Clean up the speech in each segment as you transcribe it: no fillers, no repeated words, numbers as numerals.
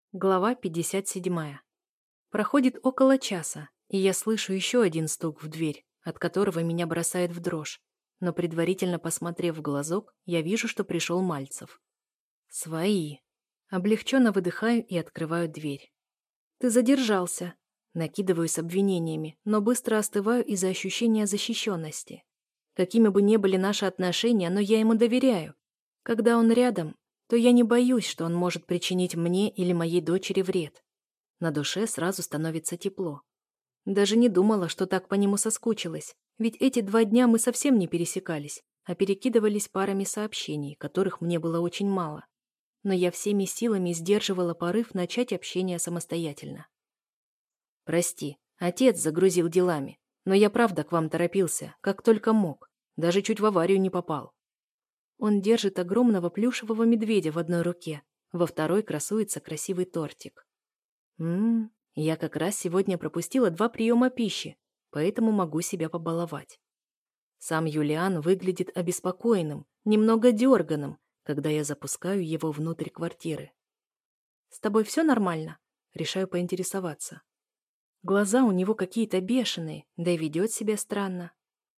Глава 57. Проходит около часа, и я слышу еще один стук в дверь, от которого меня бросает в дрожь. Но предварительно посмотрев в глазок, я вижу, что пришел Мальцев. Свои. Облегченно выдыхаю и открываю дверь. Ты задержался. Накидываю с обвинениями, но быстро остываю из-за ощущения защищенности. Какими бы ни были наши отношения, но я ему доверяю. Когда он рядом, то я не боюсь, что он может причинить мне или моей дочери вред. На душе сразу становится тепло. Даже не думала, что так по нему соскучилась, ведь эти 2 дня мы совсем не пересекались, а перекидывались парами сообщений, которых мне было очень мало. Но я всеми силами сдерживала порыв начать общение самостоятельно. «Прости, отец загрузил делами, но я правда к вам торопился, как только мог, даже чуть в аварию не попал». Он держит огромного плюшевого медведя в одной руке, во второй красуется красивый тортик. Я как раз сегодня пропустила 2 приема пищи, поэтому могу себя побаловать. Сам Юлиан выглядит обеспокоенным, немного дерганым, когда я запускаю его внутрь квартиры. «С тобой все нормально?» Решаю поинтересоваться. Глаза у него какие-то бешеные, да и ведет себя странно.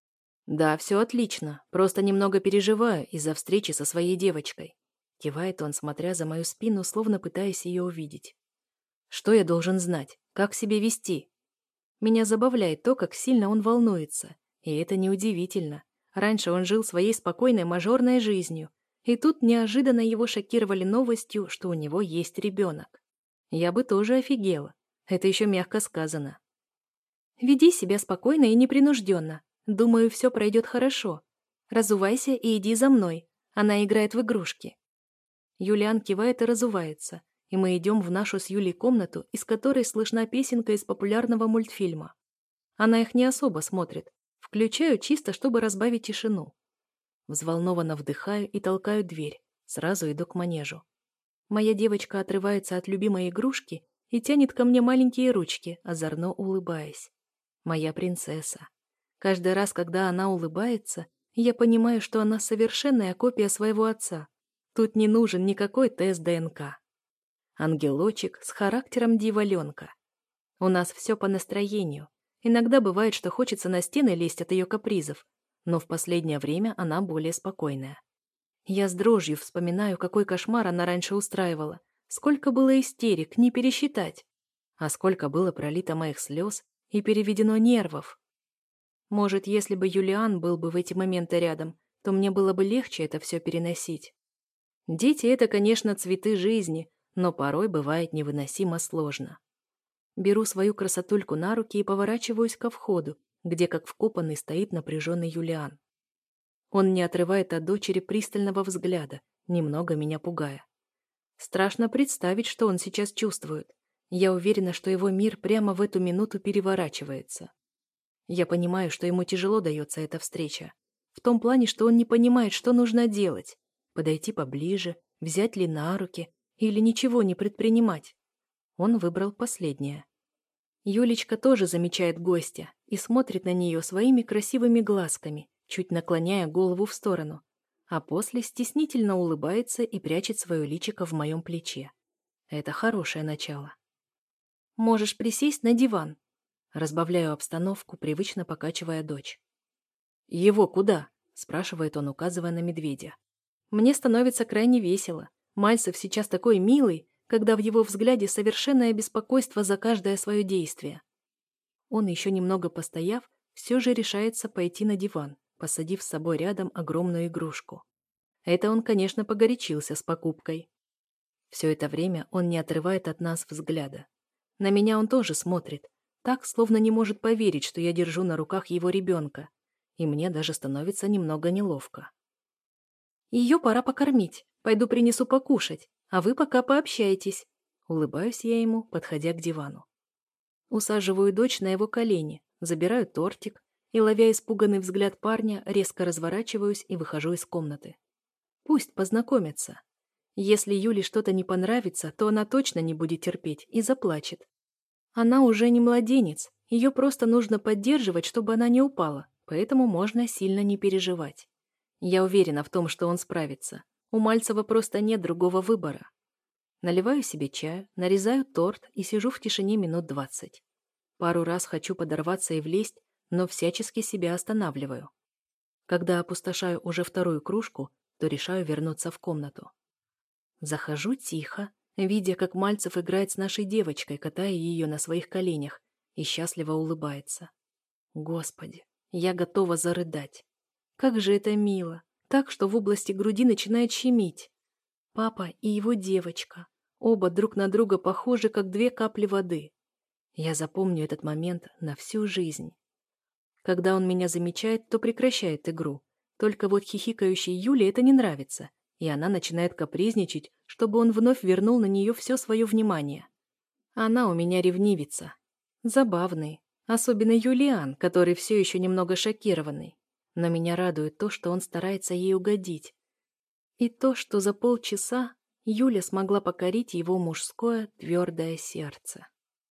«Да, все отлично, просто немного переживаю из-за встречи со своей девочкой», кивает он, смотря за мою спину, словно пытаясь ее увидеть. «Что я должен знать? Как себя вести?» Меня забавляет то, как сильно он волнуется, и это неудивительно. Раньше он жил своей спокойной мажорной жизнью, и тут неожиданно его шокировали новостью, что у него есть ребенок. Я бы тоже офигела. Это еще мягко сказано. «Веди себя спокойно и непринужденно. Думаю, все пройдет хорошо. Разувайся и иди за мной. Она играет в игрушки». Юлиан кивает и разувается, и мы идем в нашу с Юлей комнату, из которой слышна песенка из популярного мультфильма. Она их не особо смотрит. Включаю чисто, чтобы разбавить тишину. Взволнованно вдыхаю и толкаю дверь. Сразу иду к манежу. Моя девочка отрывается от любимой игрушки и тянет ко мне маленькие ручки, озорно улыбаясь. Моя принцесса. Каждый раз, когда она улыбается, я понимаю, что она совершенная копия своего отца. Тут не нужен никакой тест ДНК. Ангелочек с характером дьяволенка. У нас все по настроению. Иногда бывает, что хочется на стены лезть от ее капризов, но в последнее время она более спокойная. Я с дрожью вспоминаю, какой кошмар она раньше устраивала. Сколько было истерик, не пересчитать. А сколько было пролито моих слез и переведено нервов. Может, если бы Юлиан был бы в эти моменты рядом, то мне было бы легче это все переносить. Дети — это, конечно, цветы жизни, но порой бывает невыносимо сложно. Беру свою красотульку на руки и поворачиваюсь ко входу, где, как вкопанный, стоит напряженный Юлиан. Он не отрывает от дочери пристального взгляда, немного меня пугая. Страшно представить, что он сейчас чувствует. Я уверена, что его мир прямо в эту минуту переворачивается. Я понимаю, что ему тяжело дается эта встреча. В том плане, что он не понимает, что нужно делать. Подойти поближе, взять ли на руки или ничего не предпринимать. Он выбрал последнее. Юлечка тоже замечает гостя и смотрит на нее своими красивыми глазками, чуть наклоняя голову в сторону, а после стеснительно улыбается и прячет свое личико в моем плече. Это хорошее начало. «Можешь присесть на диван», — разбавляю обстановку, привычно покачивая дочь. «Его куда?» — спрашивает он, указывая на медведя. Мне становится крайне весело. Мальцев сейчас такой милый, когда в его взгляде совершенное беспокойство за каждое свое действие. Он, еще немного постояв, все же решается пойти на диван, посадив с собой рядом огромную игрушку. Это он, конечно, погорячился с покупкой. Все это время он не отрывает от нас взгляда. На меня он тоже смотрит, так, словно не может поверить, что я держу на руках его ребенка, и мне даже становится немного неловко. «Ее пора покормить. Пойду принесу покушать, а вы пока пообщайтесь». Улыбаюсь я ему, подходя к дивану. Усаживаю дочь на его колени, забираю тортик и, ловя испуганный взгляд парня, резко разворачиваюсь и выхожу из комнаты. Пусть познакомятся. Если Юле что-то не понравится, то она точно не будет терпеть и заплачет. Она уже не младенец, ее просто нужно поддерживать, чтобы она не упала, поэтому можно сильно не переживать. Я уверена в том, что он справится. У Мальцева просто нет другого выбора. Наливаю себе чаю, нарезаю торт и сижу в тишине минут 20. Пару раз хочу подорваться и влезть, но всячески себя останавливаю. Когда опустошаю уже вторую кружку, то решаю вернуться в комнату. Захожу тихо, видя, как Мальцев играет с нашей девочкой, катая ее на своих коленях, и счастливо улыбается. Господи, я готова зарыдать. Как же это мило, так, что в области груди начинает щемить. Папа и его девочка, оба друг на друга похожи, как две капли воды. Я запомню этот момент на всю жизнь. Когда он меня замечает, то прекращает игру. Только вот хихикающей Юле это не нравится, и она начинает капризничать, чтобы он вновь вернул на нее все свое внимание. Она у меня ревнивица. Забавный. Особенно Юлиан, который все еще немного шокированный. Но меня радует то, что он старается ей угодить. И то, что за полчаса Юля смогла покорить его мужское твердое сердце.